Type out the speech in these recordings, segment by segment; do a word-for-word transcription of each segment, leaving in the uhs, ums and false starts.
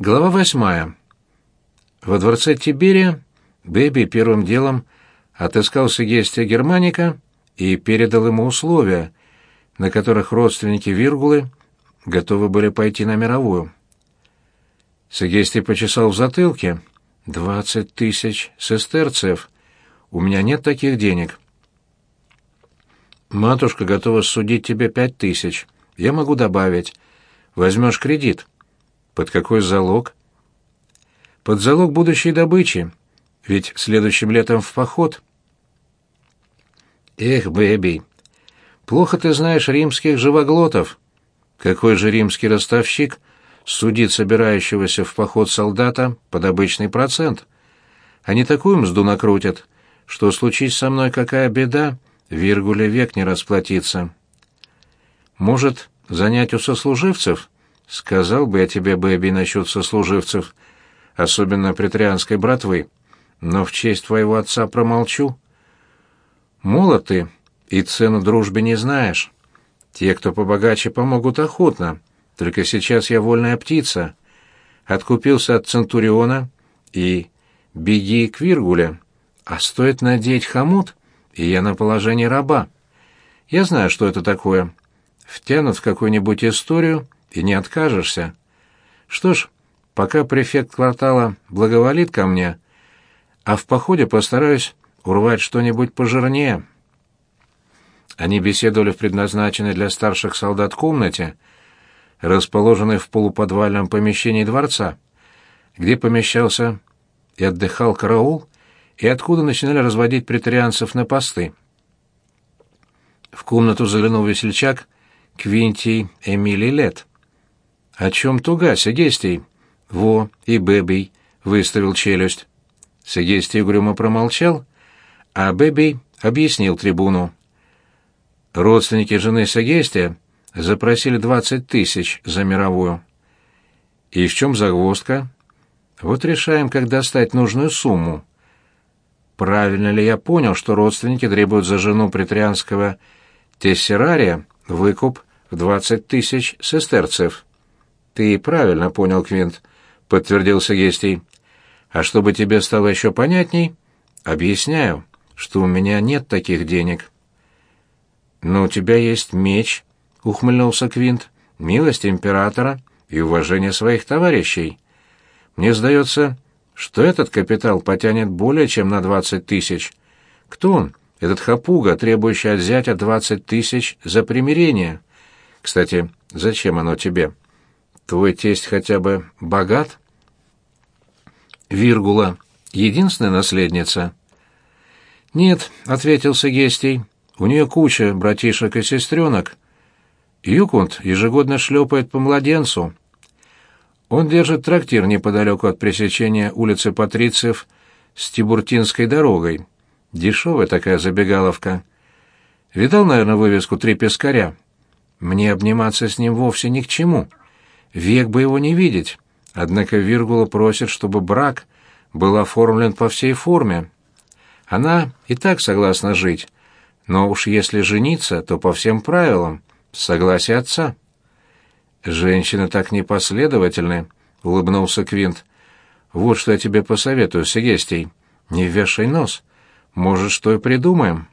Глава восьмая. Во дворце Тиберия Бебий первым делом отыскал Сегестия Германика и передал ему условия, на которых родственники Виргулы готовы были пойти на мировую. Сегестий почесал в затылке. «Двадцать тысяч сестерцев. У меня нет таких денег». «Матушка готова судить тебе пять тысяч. Я могу добавить. Возьмешь кредит». «Под какой залог?» «Под залог будущей добычи. Ведь следующим летом в поход». «Эх, Бэби, плохо ты знаешь римских живоглотов. Какой же римский ростовщик судит собирающегося в поход солдата под обычный процент? Они такую мзду накрутят, что случись со мной какая беда, Виргуле век не расплатится. Может, занять у сослуживцев? Сказал бы я тебе, Бэби, насчет сослуживцев, особенно претарианской братвы, но в честь твоего отца промолчу. Молод ты и цену дружбе не знаешь. Те, кто побогаче, помогут охотно, только сейчас я вольная птица. Откупился от Центуриона и беги к Виргуле, а стоит надеть хомут, и я на положении раба. Я знаю, что это такое. Втянут в какую-нибудь историю, и не откажешься. Что ж, пока префект квартала благоволит ко мне, а в походе постараюсь урвать что-нибудь пожирнее». Они беседовали в предназначенной для старших солдат комнате, расположенной в полуподвальном помещении дворца, где помещался и отдыхал караул, и откуда начинали разводить претарианцев на посты. В комнату заглянул весельчак Квинтий Эмилий Лет. «О чем туга, Сегестий?» «Во, и Бэбий», — выставил челюсть. Сегестий угрюмо промолчал, а Бэбий объяснил трибуну. Родственники жены Сегестия запросили двадцать тысяч за мировую. И в чем загвоздка? Вот решаем, как достать нужную сумму. Правильно ли я понял, что родственники требуют за жену претарианского тессерария выкуп в двадцать тысяч сестерцев? Ты правильно понял, Квинт, подтвердил Сегестий. А чтобы тебе стало еще понятней, объясняю, что у меня нет таких денег. Но у тебя есть меч, ухмыльнулся Квинт, милость императора и уважение своих товарищей. Мне сдается, что этот капитал потянет более чем на двадцать тысяч. Кто он, этот хапуга, требующий от зятя двадцать тысяч за примирение? Кстати, зачем оно тебе? Твой тесть хотя бы богат? Виргула — единственная наследница? Нет, — ответил Сегестий, — у нее куча братишек и сестренок. Юкунд ежегодно шлепает по младенцу. Он держит трактир неподалеку от пересечения улицы Патрициев с Тибуртинской дорогой. Дешевая такая забегаловка. Видал, наверное, вывеску «Три пескаря»? Мне обниматься с ним вовсе ни к чему. Век бы его не видеть. Однако Виргула просит, чтобы брак был оформлен по всей форме. Она и так согласна жить, но уж если жениться, то по всем правилам, с согласия отца. «Женщины так непоследовательны», — улыбнулся Квинт. «Вот что я тебе посоветую, Сегестий. Не вешай нос. Может, что и придумаем».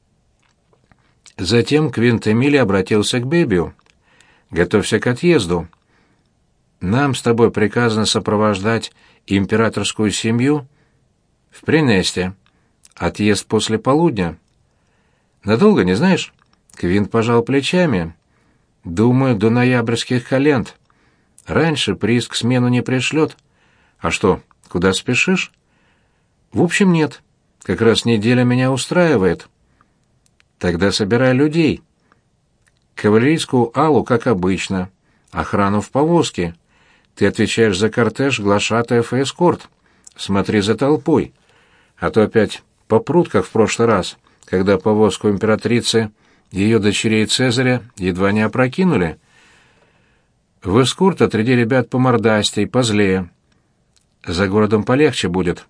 Затем Квинт Эмилий обратился к Бэбию. «Готовься к отъезду. Нам с тобой приказано сопровождать императорскую семью в Пренесте. Отъезд после полудня. Надолго, не знаешь?» Квинт пожал плечами. «Думаю, до ноябрьских календ. Раньше прииск к смену не пришлет. А что, куда спешишь?» «В общем, нет. Как раз неделя меня устраивает». «Тогда собирай людей. Кавалерийскую алу, как обычно. Охрану в повозке. Ты отвечаешь за кортеж, глашатаев и эскорт. Смотри за толпой. А то опять попрут, как в прошлый раз, когда повозку императрицы, ее дочерей Цезаря, едва не опрокинули. В эскорт отряди ребят помордастей, позлее. За городом полегче будет».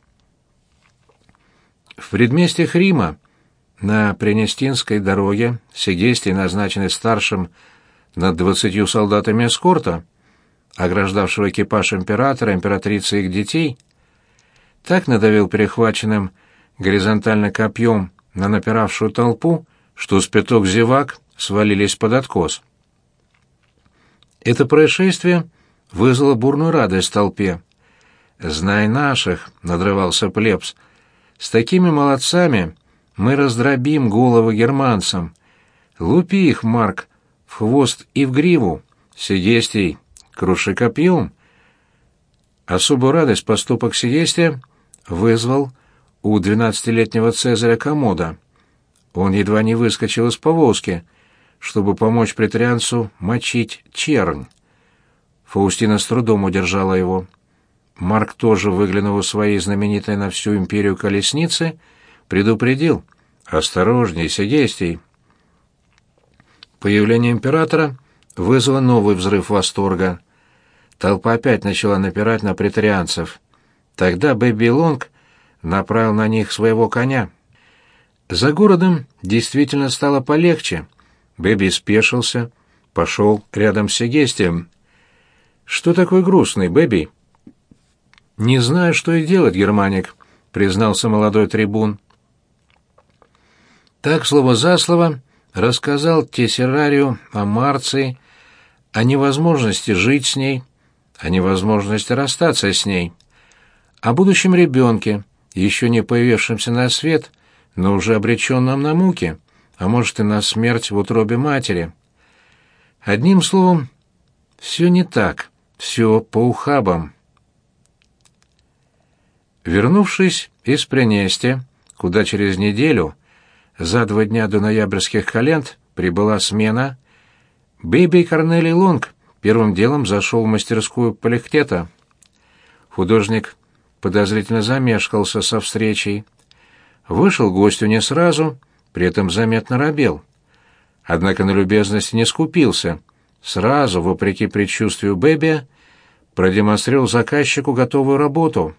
В предместьях Рима, на Пренестинской дороге, Сегестий, назначенный старшим над двадцатью солдатами эскорта, ограждавшего экипаж императора, императрицы и их детей, так надавил перехваченным горизонтально копьем на напиравшую толпу, что с пяток зевак свалились под откос. Это происшествие вызвало бурную радость в толпе. «Знай наших», — надрывался плебс, — «с такими молодцами мы раздробим головы германцам. Лупи их, Марк, в хвост и в гриву, Сегестий, круши копьем». Особую радость поступок Сегестия вызвал у двенадцатилетнего Цезаря Комода. Он едва не выскочил из повозки, чтобы помочь претарианцу мочить чернь. Фаустина с трудом удержала его. Марк, тоже выглянув из своей знаменитой на всю империю колесницы, предупредил: «Осторожней, Сегестий!» Появление императора вызвало новый взрыв восторга. Толпа опять начала напирать на претарианцев. Тогда Бэби Лонг направил на них своего коня. За городом действительно стало полегче. Бэби спешился, пошел рядом с Сегестием. «Что такой грустный, Бэби?» «Не знаю, что и делать, Германик», — признался молодой трибун. Так, слово за слово, рассказал Тессерарию о Марции, о невозможности жить с ней, о невозможности расстаться с ней, о будущем ребенке, еще не появившемся на свет, но уже обреченном на муки, а может и на смерть в утробе матери. Одним словом, все не так, все по ухабам. Вернувшись из Пренестя, куда через неделю, за два дня до ноябрьских календ, прибыла смена, Бэби Корнелий Лонг первым делом зашел в мастерскую Поликтета. Художник подозрительно замешкался со встречей. Вышел к гостю не сразу, при этом заметно робел. Однако на любезности не скупился. Сразу, вопреки предчувствию Бэби, продемонстрировал заказчику готовую работу.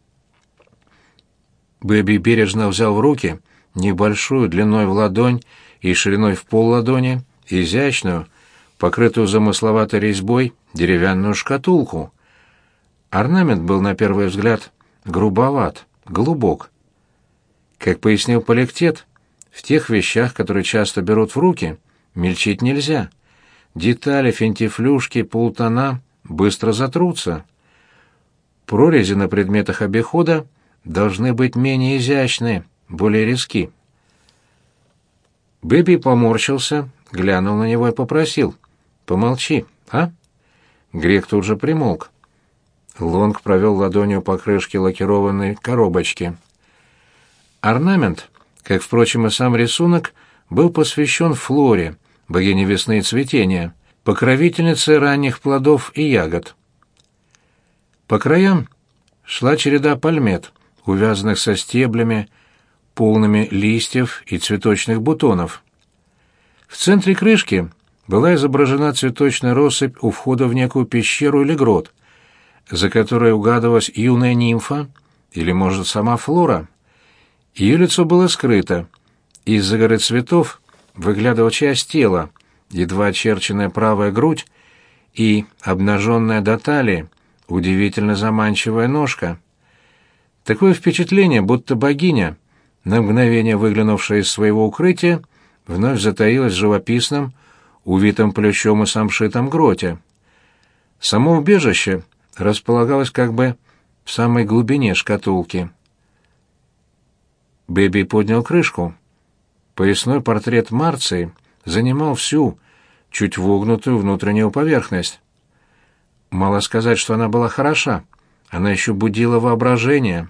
Бэби бережно взял в руки небольшую, длиной в ладонь и шириной в полладони, изящную, покрытую замысловатой резьбой, деревянную шкатулку. Орнамент был, на первый взгляд, грубоват, глубок. Как пояснил Поликтет, в тех вещах, которые часто берут в руки, мельчить нельзя. Детали, финтифлюшки, полтона быстро затрутся. Прорези на предметах обихода должны быть менее изящные, более резки. Бэби поморщился, глянул на него и попросил: «Помолчи, а?» Грек тут же примолк. Лонг провел ладонью по крышке лакированной коробочки. Орнамент, как, впрочем, и сам рисунок, был посвящен Флоре, богине весны и цветения, покровительнице ранних плодов и ягод. По краям шла череда пальмет, увязанных со стеблями, полными листьев и цветочных бутонов. В центре крышки была изображена цветочная россыпь у входа в некую пещеру или грот, за которой угадывалась юная нимфа или, может, сама Флора. Ее лицо было скрыто. Из-за горы цветов выглядывала часть тела, едва очерченная правая грудь и обнаженная до талии удивительно заманчивая ножка. Такое впечатление, будто богиня, на мгновение выглянувшая из своего укрытия, вновь затаилась в живописном, увитом плющом и самшитом гроте. Само убежище располагалось как бы в самой глубине шкатулки. Бэби поднял крышку. Поясной портрет Марции занимал всю, чуть вогнутую внутреннюю поверхность. Мало сказать, что она была хороша, она еще будила воображение.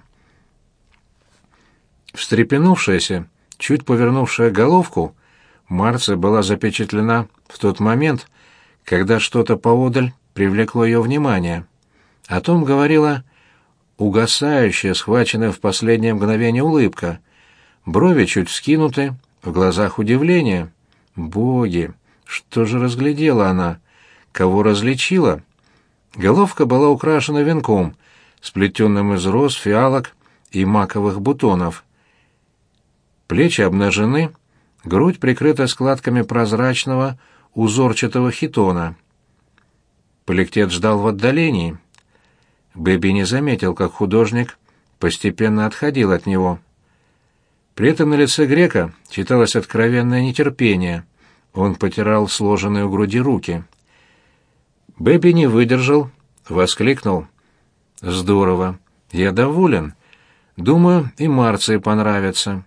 Встрепенувшаяся, чуть повернувшая головку, Марция была запечатлена в тот момент, когда что-то поодаль привлекло ее внимание. О том говорила угасающая, схваченная в последнее мгновение улыбка. Брови чуть вскинуты, в глазах удивление. Боги, что же разглядела она? Кого различила? Головка была украшена венком, сплетенным из роз, фиалок и маковых бутонов. Плечи обнажены, грудь прикрыта складками прозрачного узорчатого хитона. Поликтет ждал в отдалении. Бэби не заметил, как художник постепенно отходил от него. При этом на лице грека читалось откровенное нетерпение. Он потирал сложенные у груди руки. Бэби не выдержал, воскликнул: «Здорово! Я доволен. Думаю, и Марции понравится».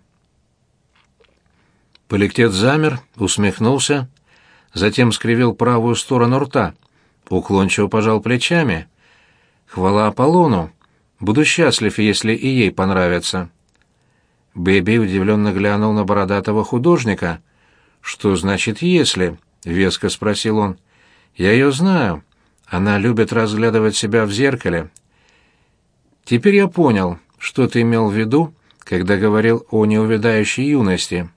Поликтет замер, усмехнулся, затем скривил правую сторону рта, уклончиво пожал плечами. «Хвала Аполлону! Буду счастлив, если и ей понравится». Бэби удивленно глянул на бородатого художника. «Что значит «если»?» — веско спросил он. «Я ее знаю. Она любит разглядывать себя в зеркале». «Теперь я понял, что ты имел в виду, когда говорил о неувядающей юности».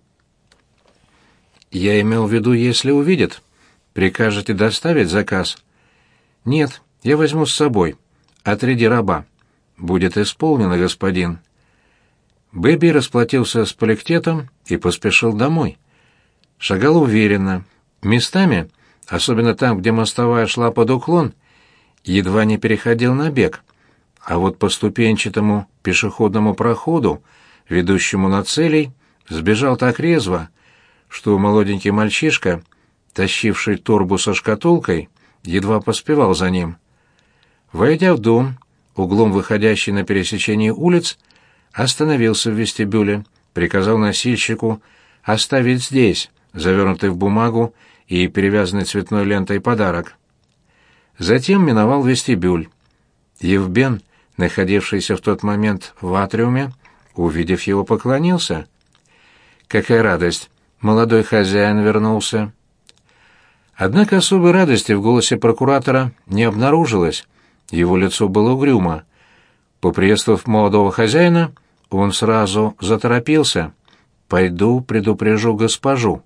«Я имел в виду, если увидит. Прикажете доставить заказ?» «Нет, я возьму с собой. Отряди раба». «Будет исполнено, господин». Бэби расплатился с Поликтетом и поспешил домой. Шагал уверенно. Местами, особенно там, где мостовая шла под уклон, едва не переходил на бег. А вот по ступенчатому пешеходному проходу, ведущему на целей, сбежал так резво, что молоденький мальчишка, тащивший торбу со шкатулкой, едва поспевал за ним. Войдя в дом, углом выходящий на пересечение улиц, остановился в вестибюле, приказал носильщику оставить здесь, завернутый в бумагу и перевязанный цветной лентой подарок. Затем миновал вестибюль. Евбен, находившийся в тот момент в атриуме, увидев его, поклонился. Какая радость! Молодой хозяин вернулся. Однако особой радости в голосе прокуратора не обнаружилось. Его лицо было угрюмо. Поприветствовав молодого хозяина, он сразу заторопился. «Пойду предупрежу госпожу».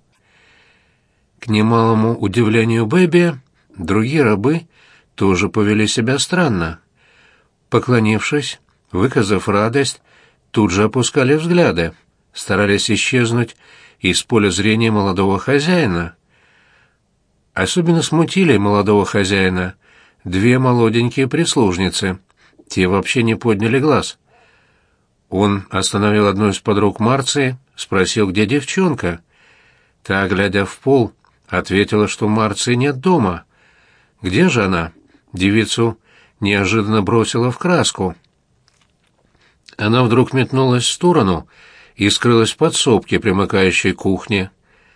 К немалому удивлению Бэби, другие рабы тоже повели себя странно. Поклонившись, выказав радость, тут же опускали взгляды, старались исчезнуть из поля зрения молодого хозяина. Особенно смутили молодого хозяина две молоденькие прислужницы. Те вообще не подняли глаз. Он остановил одну из подруг Марции, спросил, где девчонка. Та, глядя в пол, ответила, что Марции нет дома. Где же она? Девицу неожиданно бросила в краску. Она вдруг метнулась в сторону и скрылась в подсобке, примыкающей к кухне.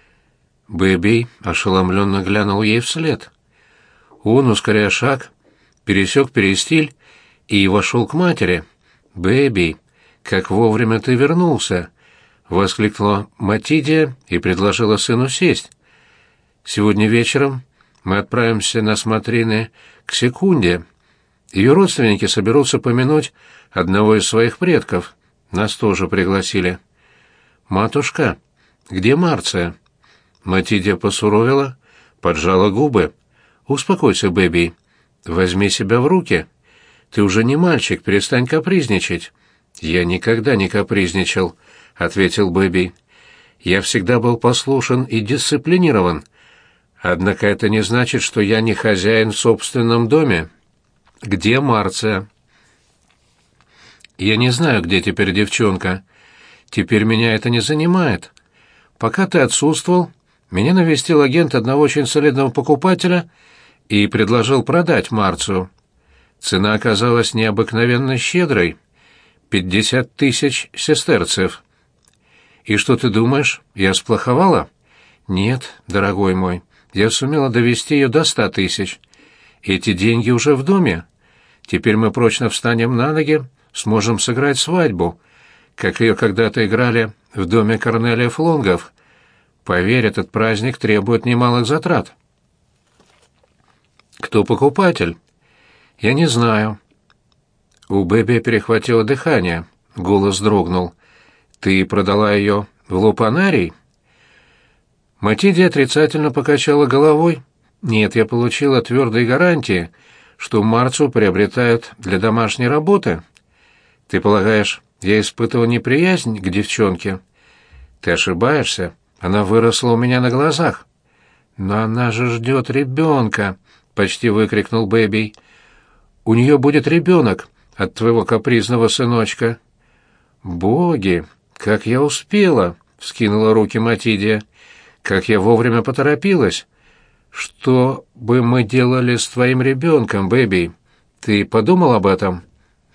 Бэби ошеломленно глянул ей вслед. Он, ускоряя шаг, пересек перестиль и вошел к матери. «Бэби, как вовремя ты вернулся!» — воскликнула Матидия и предложила сыну сесть. «Сегодня вечером мы отправимся на смотрины к Секунде. Ее родственники соберутся помянуть одного из своих предков. Нас тоже пригласили». «Матушка, где Марция?» Матидия посуровила, поджала губы. «Успокойся, Бэби. Возьми себя в руки. Ты уже не мальчик, перестань капризничать». «Я никогда не капризничал», — ответил Бэби. «Я всегда был послушен и дисциплинирован. Однако это не значит, что я не хозяин в собственном доме. Где Марция?» «Я не знаю, где теперь девчонка. Теперь меня это не занимает. Пока ты отсутствовал, меня навестил агент одного очень солидного покупателя и предложил продать Марцию. Цена оказалась необыкновенно щедрой. Пятьдесят тысяч сестерцев. И что ты думаешь, я сплоховала? Нет, дорогой мой, я сумела довести ее до ста тысяч. Эти деньги уже в доме. Теперь мы прочно встанем на ноги, сможем сыграть свадьбу, как ее когда-то играли в доме Корнелия Флонгов. Поверь, этот праздник требует немалых затрат». «Кто покупатель?» «Я не знаю». У Бэби перехватило дыхание, голос дрогнул. «Ты продала ее в Лупанарий?» Матидия отрицательно покачала головой. «Нет, я получила твердые гарантии, что Марцию приобретают для домашней работы. Ты полагаешь, я испытывал неприязнь к девчонке? Ты ошибаешься, она выросла у меня на глазах». «Но она же ждет ребенка», — почти выкрикнул Бэби. «У нее будет ребенок от твоего капризного сыночка». «Боги, как я успела!» — вскинула руки Матидия. «Как я вовремя поторопилась! Что бы мы делали с твоим ребенком, Бэби? Ты подумал об этом?»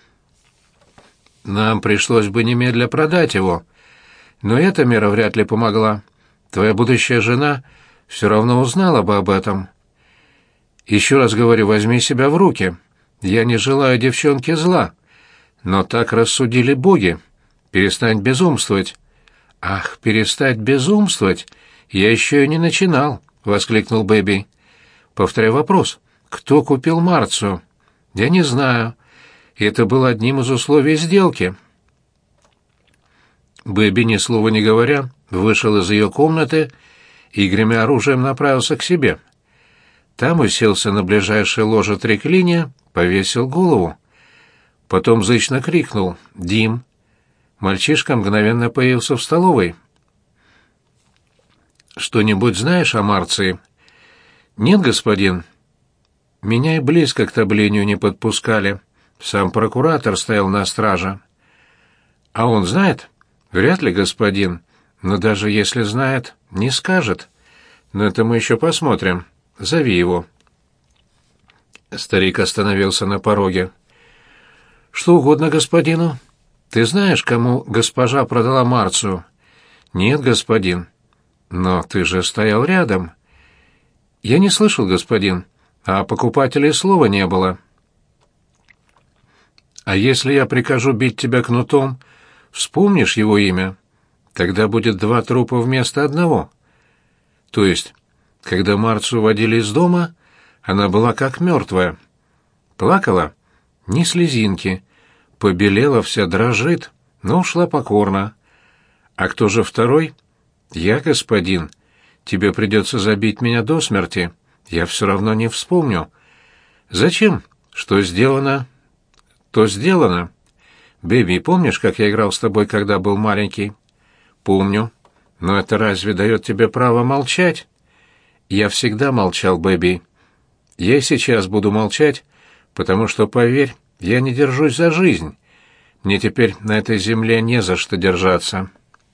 «Нам пришлось бы немедля продать его. Но эта мера вряд ли помогла. Твоя будущая жена все равно узнала бы об этом. Еще раз говорю, возьми себя в руки. Я не желаю девчонке зла. Но так рассудили боги. Перестань безумствовать». «Ах, перестать безумствовать? Я еще и не начинал», — воскликнул Бэби. «Повторяю вопрос. Кто купил Марцию?» «Я не знаю. Это было одним из условий сделки». Бэби, ни слова не говоря, вышел из ее комнаты и, гремя оружием, направился к себе. Там уселся на ближайшее ложе треклиния, повесил голову. Потом зычно крикнул «Дим!». Мальчишка мгновенно появился в столовой. «Что-нибудь знаешь о Марции?» «Нет, господин. Меня и близко к таблению не подпускали. Сам прокуратор стоял на страже». «А он знает?» «Вряд ли, господин. Но даже если знает, не скажет. Но это мы еще посмотрим. Зови его». Старик остановился на пороге. «Что угодно господину. Ты знаешь, кому госпожа продала Марцию?» «Нет, господин». «Но ты же стоял рядом». «Я не слышал, господин, а покупателей слова не было». «А если я прикажу бить тебя кнутом, вспомнишь его имя? Тогда будет два трупа вместо одного». «То есть, когда Марцию водили из дома, она была как мертвая. Плакала? Ни слезинки. Побелела вся, дрожит, но ушла покорно. А кто же второй? Я, господин. Тебе придется забить меня до смерти. Я все равно не вспомню. Зачем? Что сделано, то сделано. Бэби, помнишь, как я играл с тобой, когда был маленький?» «Помню. Но это разве дает тебе право молчать?» «Я всегда молчал, Бэби. Я и сейчас буду молчать, потому что, поверь, я не держусь за жизнь. Мне теперь на этой земле не за что держаться».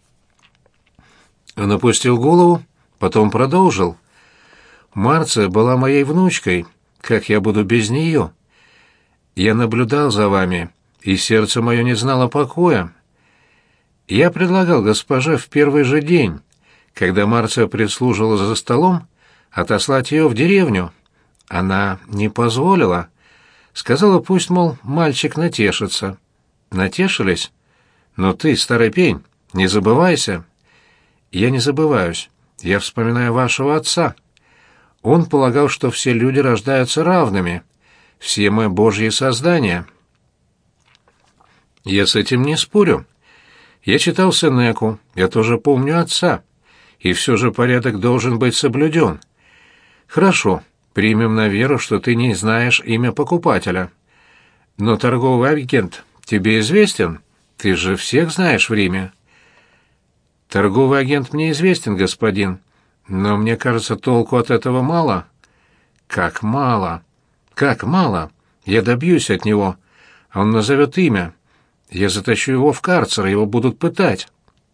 Он опустил голову, потом продолжил. «Марция была моей внучкой. Как я буду без нее? Я наблюдал за вами, и сердце мое не знало покоя. Я предлагал госпоже в первый же день, когда Марция прислуживала за столом, отослать ее в деревню. Она не позволила. Сказала, пусть, мол, мальчик натешится. Натешились? Но ты, старый пень, не забывайся». «Я не забываюсь. Я вспоминаю вашего отца. Он полагал, что все люди рождаются равными. Все мы Божьи создания». «Я с этим не спорю. Я читал Сенеку, я тоже помню отца. И все же порядок должен быть соблюден. Хорошо, примем на веру, что ты не знаешь имя покупателя. Но торговый агент тебе известен? Ты же всех знаешь в Риме». «Торговый агент мне известен, господин, но мне кажется, толку от этого мало». «Как мало? Как мало? Я добьюсь от него. Он назовет имя. Я затащу его в карцер, его будут пытать».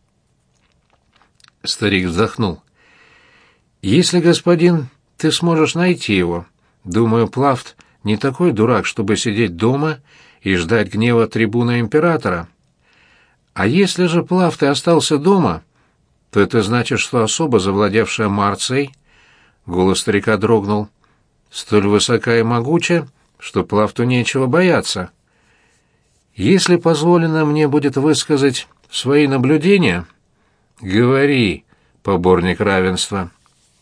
Старик вздохнул. «Если, господин, ты сможешь найти его, думаю, Плафт не такой дурак, чтобы сидеть дома и ждать гнева трибуна императора. А если же Плафт и остался дома, то это значит, что особа, завладевшая Марцией, голос старика дрогнул, столь высока и могуча, что Плафту нечего бояться. Если позволено мне будет высказать свои наблюдения, говори, поборник равенства».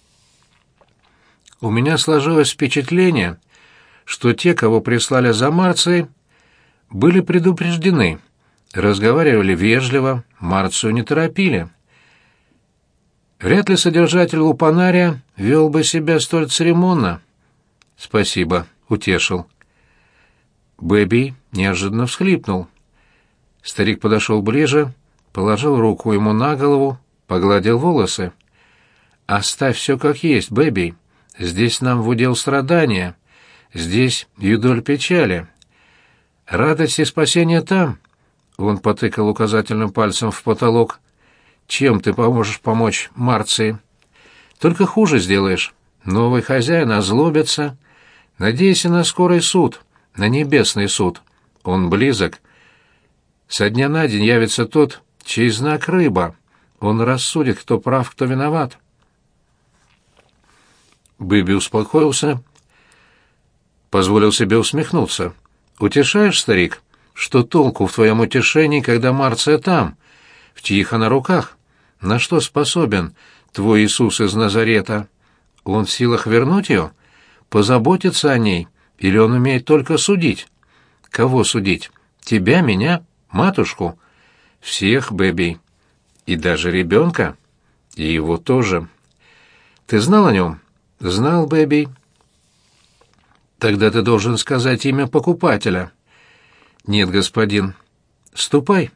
«У меня сложилось впечатление, что те, кого прислали за Марцией, были предупреждены, разговаривали вежливо, Марцию не торопили. Вряд ли содержатель лупанария вел бы себя столь церемонно». «Спасибо», — утешил. Бэби неожиданно всхлипнул. Старик подошел ближе, положил руку ему на голову, погладил волосы. «Оставь все как есть, Бэби. Здесь нам в удел страдания, здесь юдоль печали. Радость и спасение там. Он потыкал указательным пальцем в потолок. Чем ты поможешь помочь Марции? Только хуже сделаешь. Новый хозяин озлобится. Надейся на скорый суд, на небесный суд. Он близок. Со дня на день явится тот, чей знак рыба. Он рассудит, кто прав, кто виноват. Бэби успокоился, позволил себе усмехнуться. «Утешаешь, старик? Что толку в твоем утешении, когда Марция там, в чьих она руках? На что способен твой Иисус из Назарета? Он в силах вернуть ее? Позаботиться о ней? Или он умеет только судить? Кого судить? Тебя, меня, матушку? Всех, Бэби. И даже ребенка? И его тоже. Ты знал о нем?» «Знал, Бэби». «Тогда ты должен сказать имя покупателя». «Нет, господин». «Ступай».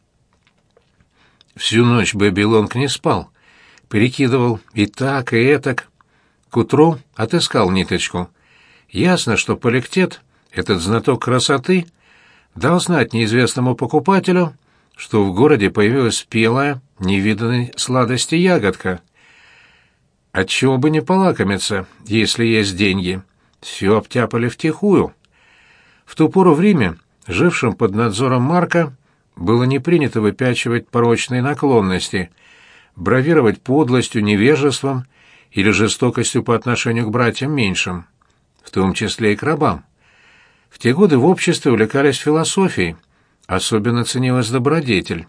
Всю ночь Бэби Лонг не спал. Перекидывал и так, и этак. К утру отыскал ниточку. Ясно, что Поликтет, этот знаток красоты, дал знать неизвестному покупателю, что в городе появилась спелая, невиданной сладости ягодка. Отчего бы не полакомиться, если есть деньги? Все обтяпали втихую. В ту пору в Риме, жившим под надзором Марка, было не принято выпячивать порочные наклонности, бравировать подлостью, невежеством или жестокостью по отношению к братьям меньшим, в том числе и к рабам. В те годы в обществе увлекались философией, особенно ценилась добродетель.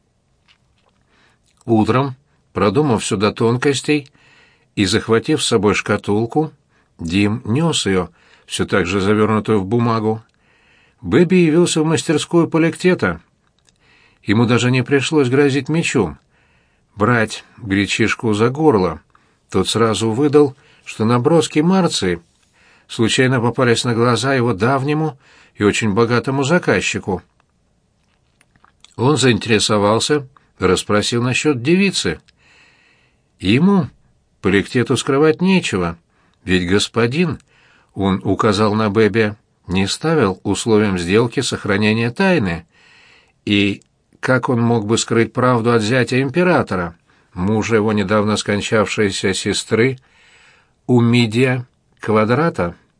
Утром, продумав все до тонкостей, и, захватив с собой шкатулку, Дим нес ее, все так же завернутую в бумагу. Бэби явился в мастерскую Поликтета. Ему даже не пришлось грозить мечом. Брать гречишку за горло. Тот сразу выдал, что наброски Марции случайно попались на глаза его давнему и очень богатому заказчику. Он заинтересовался, расспросил насчет девицы. Ему... Поликтету скрывать нечего, ведь господин, он указал на Бэби, не ставил условием сделки сохранения тайны. И как он мог бы скрыть правду от зятя императора, мужа его недавно скончавшейся сестры Умидия Квадрата?